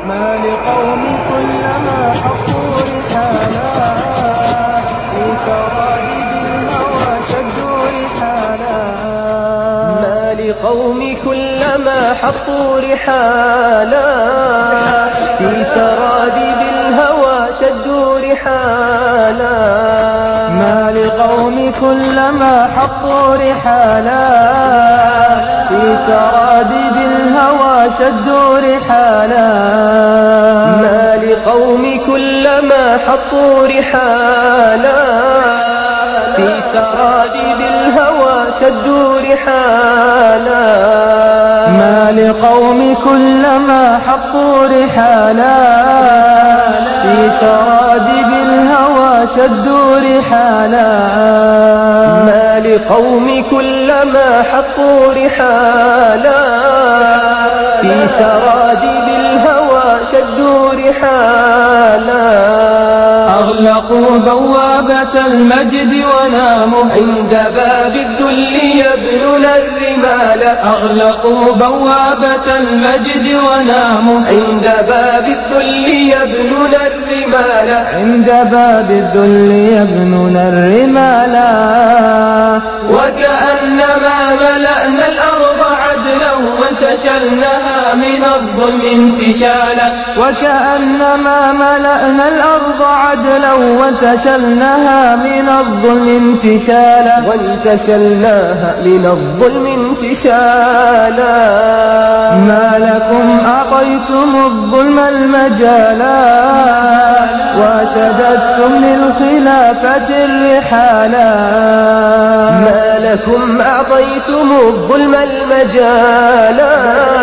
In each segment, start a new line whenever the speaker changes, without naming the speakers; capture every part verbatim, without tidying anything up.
ما لقوم كلما حقوا رحالا في سرادب الهوى شدوا رحالا.
ما لقوم كلما حقوا رحالا في سرادب الهوى شدوا رحالا.
ما لقوم كلما حقوا رحالا في سرادب الهوى شدوا رحالا.
ما لقوم كلما حقوا رحالا في سرادب الهوى شدوا رحالا.
ما لقوم كلما حقوا رحالا في سرادب الهوى شدوا رحالا.
ما لقوم كلما حقوا رحالا في سرادب الهوى شدوا رحالا.
أغلقوا بوابة المجد وناموا
عند باب الذل يبنون الرمال.
أغلقوا بوابة المجد وناموا
عند باب الذل يبنون الرمال.
عند باب الذل يبنون الرمالا.
وكأنما ملأنا الأرض عدلا وانتشلناها من الظلم انتشالا.
وكأنما ملأنا الأرض عدلا وانتشلناها من الظلم انتشالا.
وانتشلناها من الظلم انتشالا.
ما لكم أعطيتم الظلم المجالا وشددتم للخلافة الرحالا.
ما لكم أعطيتم الظلم المجالا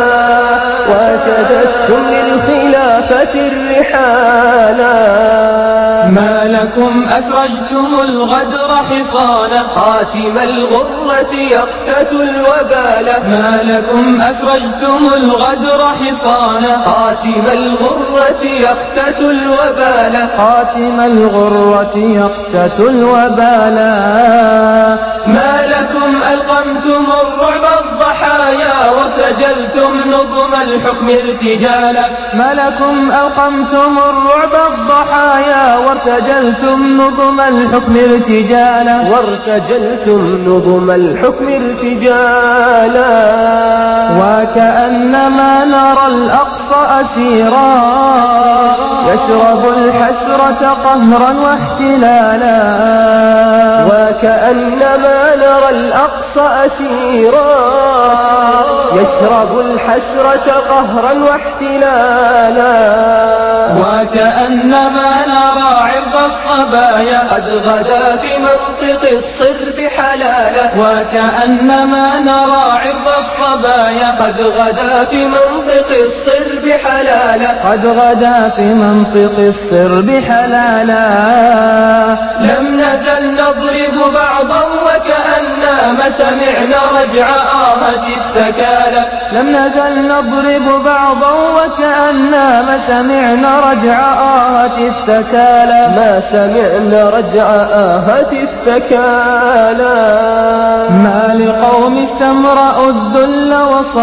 وشددتم للخلافة الرحالا.
ما لكم أسرجتم الغدر حصانا
خاتم الغرة يقتتل الوبال.
ما لكم أسرجتم الغدر حصانا
خاتم الغرة يقتتل الوبال.
خاتم الغرة يقتتل الوبالا.
ما لكم ألقمتم الرعب الضحايا وارتجلتم نظم الحكم ارتجالا.
ما لكم ألقمتم الرعب الضحايا وارتجلتم نظم الحكم ارتجالا.
وارتجلتم نظم الحكم ارتجالا.
وكأنما نرى الأقصى أسيرا يشرب الحسرة قهرا واحتلالا.
وكأنما نرى الأقصى أسيرا يشرب الحسرة قهرا واحتلالا.
وكأنما نرى عرض الصبايا
قد غدا في منطق الصرف حلالا.
وكأنما نرى عرض الصبايا
قد غدا في منطق الصرف حلالا.
قد غدا في منطق الصرب حلالا.
لم نزل نضرب بعضا وكأنما سمعنا رجع آهة الثكالى.
لم نزل نضرب بعضا وكأنما سمعنا رجع آهة الثكالى.
ما سمعنا رجع آهة الثكالى.
ما لقوم استمرأوا الذل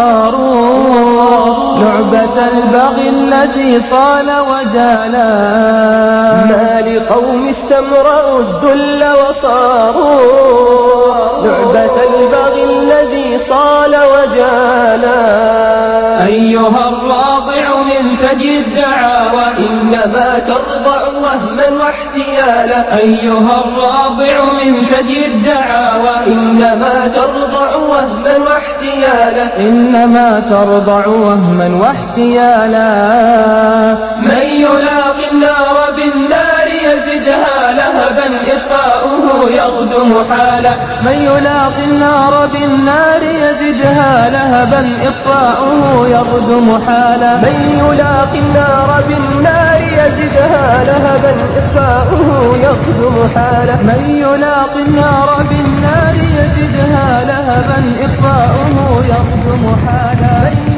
وصاروا لعبة البغي الذي صال وجالا.
ما لقوم استمرأوا الذل وصاروا لعبة البغي الذي صال وجالا.
أيها الراضع من ثدي الدعاوى
إنما ترضع وهما واحتيالا.
أيها الراضع من ثدي الدعاوى
إنما ترضع وهما واحتيالا.
إنما ترضع وهما واحتيالا.
من يلاقي النار بالنار يزدها لهبا إطفاؤه يغدو محالا.
من يلاقي النار بالنار يزدها لهبا إطفاؤه يغدو محالا.
من يلاقي النار بالنار يزدها لهبا إطفاؤه يغدو محالا.
من يلاقي النار بالنار يزدها لهبا إطفاؤه يغدو محالا.